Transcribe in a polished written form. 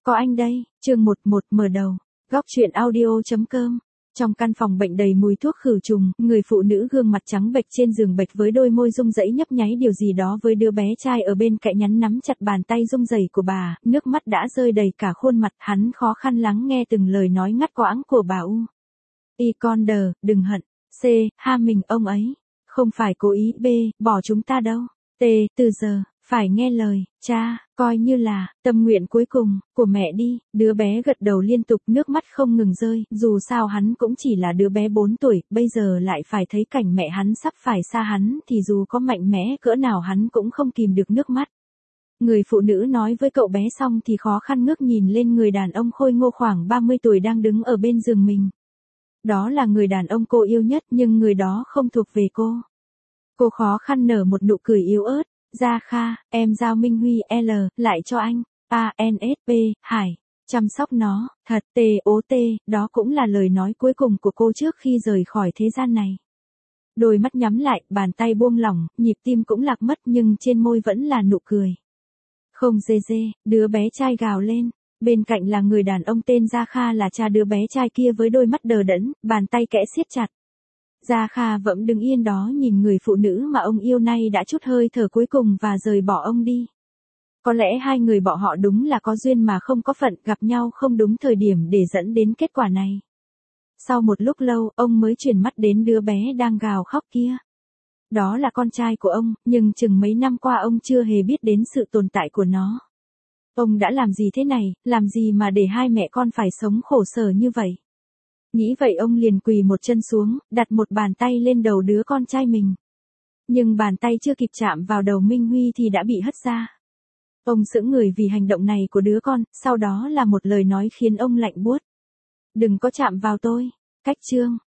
Có anh đây, chương 11 mở đầu. Góc truyện audio.com. Trong căn phòng bệnh đầy mùi thuốc khử trùng, người phụ nữ gương mặt trắng bệch trên giường bệch với đôi môi rung rẩy nhấp nháy điều gì đó với đứa bé trai ở bên cạnh nhắn nắm chặt bàn tay rung rẩy của bà, nước mắt đã rơi đầy cả khuôn mặt, hắn khó khăn lắng nghe từng lời nói ngắt quãng của bà U. Y con đờ, đừng hận. C, ha mình ông ấy. Không phải cố ý. B, bỏ chúng ta đâu. T, từ giờ, phải nghe lời, cha, coi như là, tâm nguyện cuối cùng, của mẹ đi. Đứa bé gật đầu liên tục, nước mắt không ngừng rơi, dù sao hắn cũng chỉ là đứa bé 4 tuổi, bây giờ lại phải thấy cảnh mẹ hắn sắp phải xa hắn, thì dù có mạnh mẽ cỡ nào hắn cũng không kìm được nước mắt. Người phụ nữ nói với cậu bé xong thì khó khăn ngước nhìn lên người đàn ông khôi ngô khoảng 30 tuổi đang đứng ở bên giường mình. Đó là người đàn ông cô yêu nhất, nhưng người đó không thuộc về cô. Cô khó khăn nở một nụ cười yếu ớt. Gia Kha, em giao Minh Huy L, lại cho anh. ANSP, Hải. Chăm sóc nó, thật, TOT, đó cũng là lời nói cuối cùng của cô trước khi rời khỏi thế gian này. Đôi mắt nhắm lại, bàn tay buông lỏng, nhịp tim cũng lạc mất nhưng trên môi vẫn là nụ cười. Không dê dê, đứa bé trai gào lên. Bên cạnh là người đàn ông tên Gia Kha là cha đứa bé trai kia với đôi mắt đờ đẫn, bàn tay kẽ siết chặt. Gia Kha vẫn đứng yên đó nhìn người phụ nữ mà ông yêu nay đã trút hơi thở cuối cùng và rời bỏ ông đi. Có lẽ hai người bọn họ đúng là có duyên mà không có phận, gặp nhau không đúng thời điểm để dẫn đến kết quả này. Sau một lúc lâu, ông mới chuyển mắt đến đứa bé đang gào khóc kia. Đó là con trai của ông, nhưng chừng mấy năm qua ông chưa hề biết đến sự tồn tại của nó. Ông đã làm gì thế này, làm gì mà để hai mẹ con phải sống khổ sở như vậy? Nghĩ vậy ông liền quỳ một chân xuống, đặt một bàn tay lên đầu đứa con trai mình. Nhưng bàn tay chưa kịp chạm vào đầu Minh Huy thì đã bị hất ra. Ông sững người vì hành động này của đứa con, sau đó là một lời nói khiến ông lạnh buốt. Đừng có chạm vào tôi. Cách chương.